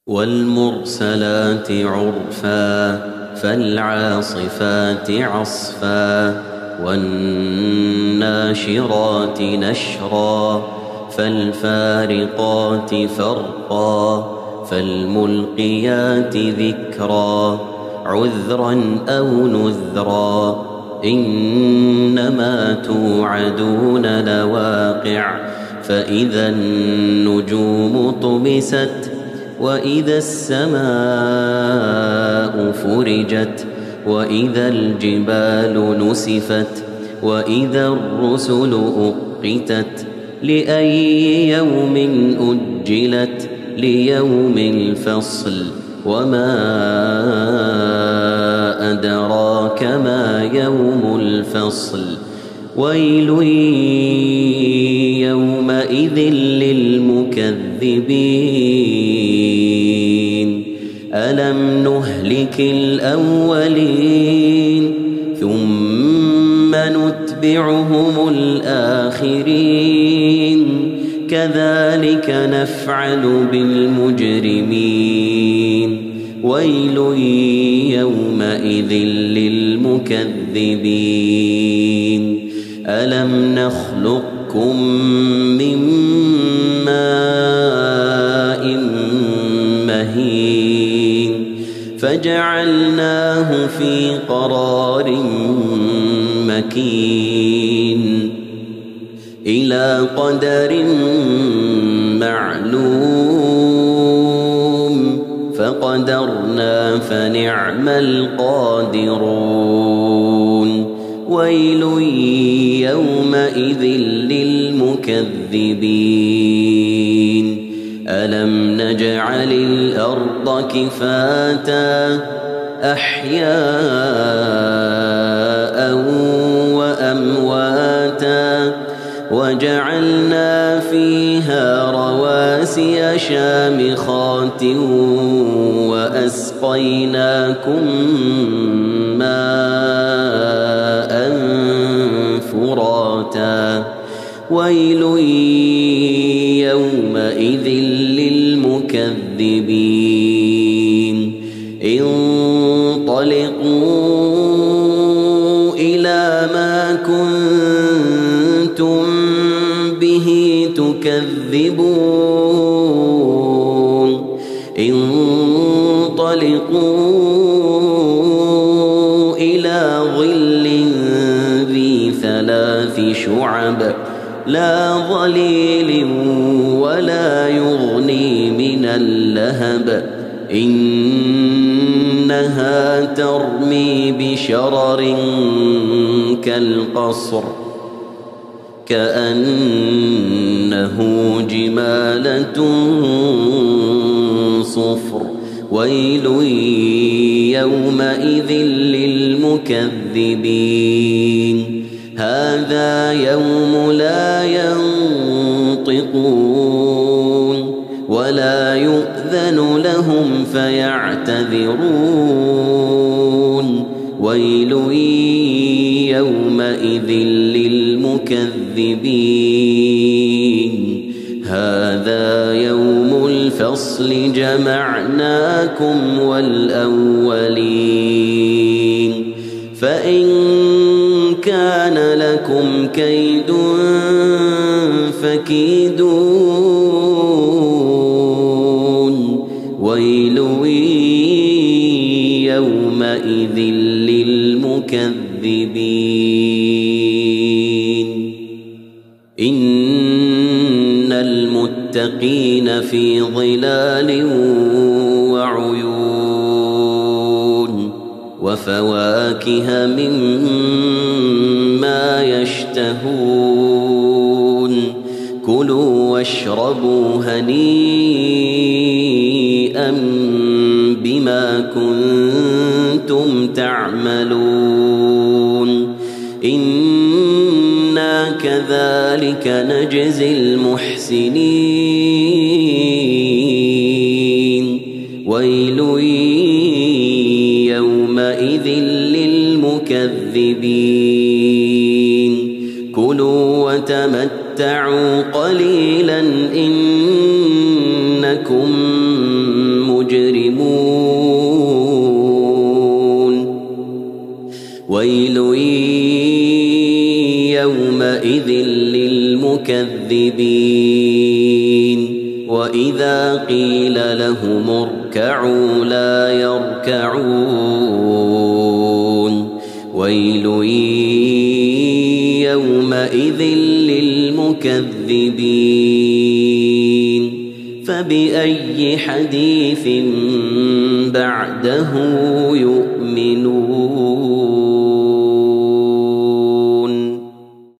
والمرسلات عرفا فالعاصفات عصفا والناشرات نشرا فالفارقات فرقا فالملقيات ذكرا عذرا أو نذرا إنما توعدون لواقع فإذا النجوم طمست وإذا السماء فرجت وإذا الجبال نسفت وإذا الرسل أقتت لأي يوم أجلت ليوم الفصل وما أدراك ما يوم الفصل ويل يومئذ للمكذبين ألم نهلك الأولين ثم نتبعهم الآخرين كذلك نفعل بالمجرمين ويل يومئذ للمكذبين ألم نخلقكم من ماء مهين فجعلناه في قرار مكين إلى قدر معلوم فقدرنا فنعم القادرون ويل يومئذ للمكذبين ألم نجعل الأرض كفاتا أحياء وأمواتا وجعلنا فيها رواسي شامخات وأسقيناكم ماء فراتا ويل يومئذ للمكذبين انطلقوا إلى ما كنتم به تكذبون انطلقوا إلى ظل ذي ثلاث شعب لا ظليل ولا يغني من اللهب إنها ترمي بشرر كالقصر كأنه جمالة صفر ويل يومئذ للمكذبين هذا يوم لا ينطقون ولا يؤذن لهم فيعتذرون ويل يومئذ للمكذبين هذا يوم الفصل جمعناكم والأولين فإن كان لكم كيد فكيدون ويل يومئذ للمكذبين إن المتقين في ظلال وعيون وفواكه مما يشتهون كلوا واشربوا هنيئا بما كنتم تعملون إنا كذلك نجزي المحسنين ويل يومئذ للمكذبين كلوا وتمتعوا قليلا إنكم ويل يومئذ للمكذبين وإذا قيل لهم اركعوا لا يركعون ويل يومئذ للمكذبين فبأي حديث بعده يؤمنون